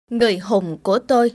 Người hùng của tôi.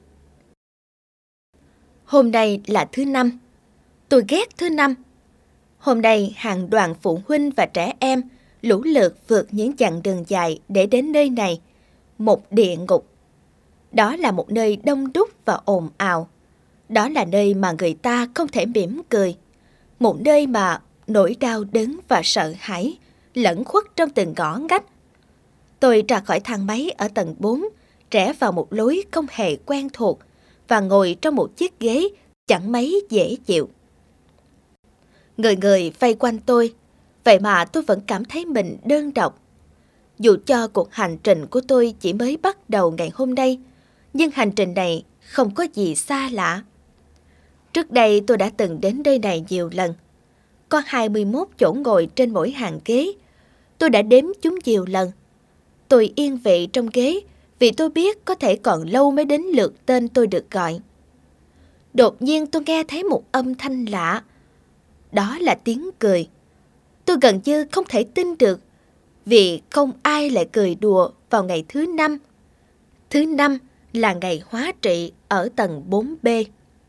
Hôm nay là thứ Năm. Tôi ghét thứ Năm. Hôm nay hàng đoàn phụ huynh và trẻ em lũ lượt vượt những chặng đường dài để đến nơi này, một địa ngục. Đó là một nơi đông đúc và ồn ào. Đó là nơi mà người ta không thể mỉm cười. Một nơi mà nỗi đau đớn và sợ hãi lẫn khuất trong từng ngõ ngách. Tôi ra khỏi thang máy ở tầng 4, rẽ vào một lối không hề quen thuộc và ngồi trong một chiếc ghế chẳng mấy dễ chịu. Người người vây quanh tôi, vậy mà tôi vẫn cảm thấy mình đơn độc. Dù cho cuộc hành trình của tôi chỉ mới bắt đầu ngày hôm nay, nhưng hành trình này không có gì xa lạ. Trước đây tôi đã từng đến nơi này nhiều lần. Có 21 chỗ ngồi trên mỗi hàng ghế. Tôi đã đếm chúng nhiều lần. Tôi yên vị trong ghế vì tôi biết có thể còn lâu mới đến lượt tên tôi được gọi. Đột nhiên tôi nghe thấy một âm thanh lạ. Đó là tiếng cười. Tôi gần như không thể tin được vì không ai lại cười đùa vào ngày thứ Năm. Thứ Năm là ngày hóa trị ở tầng 4B.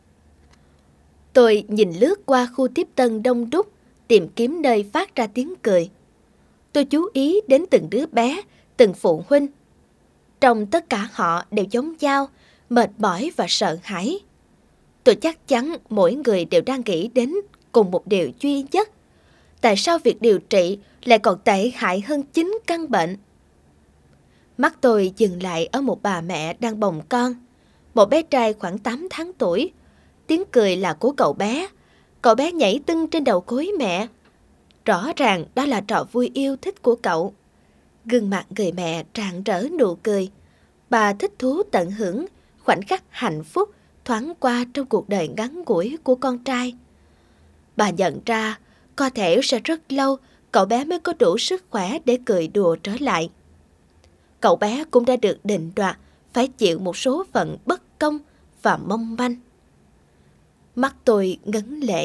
Tôi nhìn lướt qua khu tiếp tân đông đúc, tìm kiếm nơi phát ra tiếng cười. Tôi chú ý đến từng đứa bé, từng phụ huynh. Trong tất cả họ đều giống nhau, mệt mỏi và sợ hãi. Tôi chắc chắn mỗi người đều đang nghĩ đến cùng một điều duy nhất. Tại sao việc điều trị lại còn tệ hại hơn chính căn bệnh? Mắt tôi dừng lại ở một bà mẹ đang bồng con, một bé trai khoảng 8 tháng tuổi. Tiếng cười là của cậu bé. Cậu bé nhảy tưng trên đầu gối mẹ. Rõ ràng đó là trò vui yêu thích của cậu. Gương mặt người mẹ rạng rỡ nụ cười. Bà thích thú tận hưởng khoảnh khắc hạnh phúc thoáng qua trong cuộc đời ngắn ngủi của con trai. Bà nhận ra có thể sẽ rất lâu cậu bé mới có đủ sức khỏe để cười đùa trở lại. Cậu bé cũng đã được định đoạt phải chịu một số phận bất công và mong manh. Mắt tôi ngấn lệ.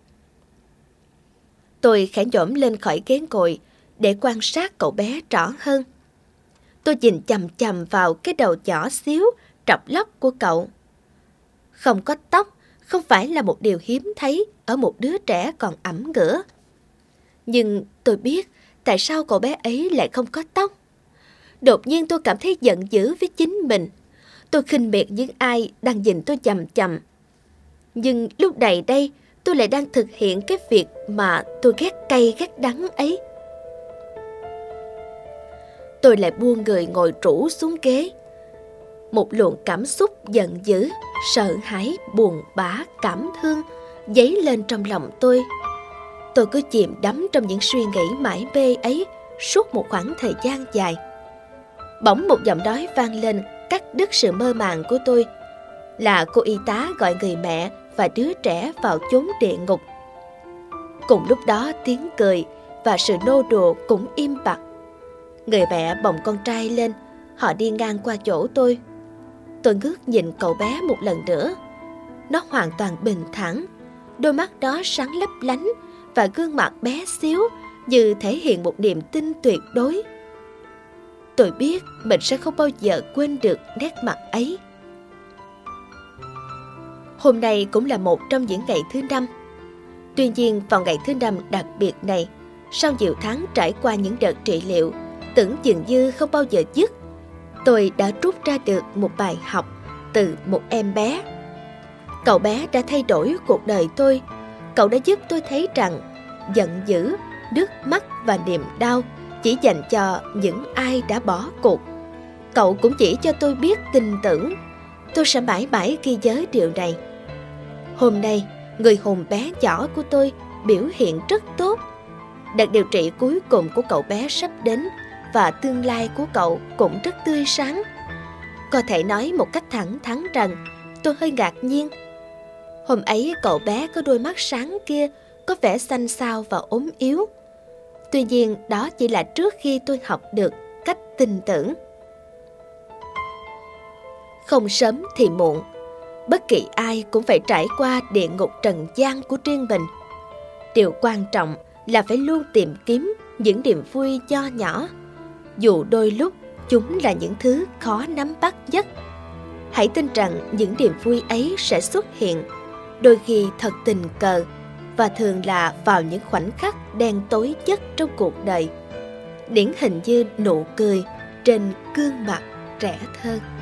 Tôi khẽ nhổm lên khỏi ghế ngồi để quan sát cậu bé rõ hơn. Tôi nhìn chằm chằm vào cái đầu nhỏ xíu, trọc lóc của cậu. Không có tóc không phải là một điều hiếm thấy ở một đứa trẻ còn ẵm ngửa. Nhưng tôi biết tại sao cậu bé ấy lại không có tóc. Đột nhiên tôi cảm thấy giận dữ với chính mình. Tôi khinh miệt những ai đang nhìn tôi chằm chằm. Nhưng lúc này đây tôi lại đang thực hiện cái việc mà tôi ghét cay ghét đắng ấy. Tôi lại buông người ngồi rũ xuống ghế. Một luồng cảm xúc giận dữ, sợ hãi, buồn bã, cảm thương dấy lên trong lòng tôi. Tôi cứ chìm đắm trong những suy nghĩ mải mê ấy suốt một khoảng thời gian dài. Bỗng một giọng nói vang lên cắt đứt sự mơ màng của tôi. Là cô y tá gọi người mẹ và đứa trẻ vào chốn địa ngục. Cùng lúc đó tiếng cười và sự nô đùa cũng im bặt. Người mẹ bồng con trai lên, họ đi ngang qua chỗ tôi. Tôi ngước nhìn cậu bé một lần nữa. Nó hoàn toàn bình thản, đôi mắt đó sáng lấp lánh và gương mặt bé xíu như thể hiện một niềm tin tuyệt đối. Tôi biết mình sẽ không bao giờ quên được nét mặt ấy. Hôm nay cũng là một trong những ngày thứ Năm. Tuy nhiên vào ngày thứ Năm đặc biệt này, sau nhiều tháng trải qua những đợt trị liệu tưởng dường như không bao giờ dứt, tôi đã rút ra được một bài học từ một em bé. Cậu bé đã thay đổi cuộc đời tôi. Cậu đã giúp tôi thấy rằng giận dữ, nước mắt và niềm đau chỉ dành cho những ai đã bỏ cuộc. Cậu cũng chỉ cho tôi biết tin tưởng. Tôi sẽ mãi mãi ghi nhớ điều này. Hôm nay, người hùng bé nhỏ của tôi biểu hiện rất tốt. Đợt điều trị cuối cùng của cậu bé sắp đến và tương lai của cậu cũng rất tươi sáng. Có thể nói một cách thẳng thắn rằng tôi hơi ngạc nhiên. Hôm ấy cậu bé có đôi mắt sáng kia có vẻ xanh xao và ốm yếu. Tuy nhiên đó chỉ là trước khi tôi học được cách tin tưởng. Không sớm thì muộn, bất kỳ ai cũng phải trải qua địa ngục trần gian của riêng mình. Điều quan trọng là phải luôn tìm kiếm những niềm vui nho nhỏ, dù đôi lúc chúng là những thứ khó nắm bắt nhất. Hãy tin rằng những niềm vui ấy sẽ xuất hiện, đôi khi thật tình cờ, và thường là vào những khoảnh khắc đen tối nhất trong cuộc đời, điển hình như nụ cười trên gương mặt trẻ thơ.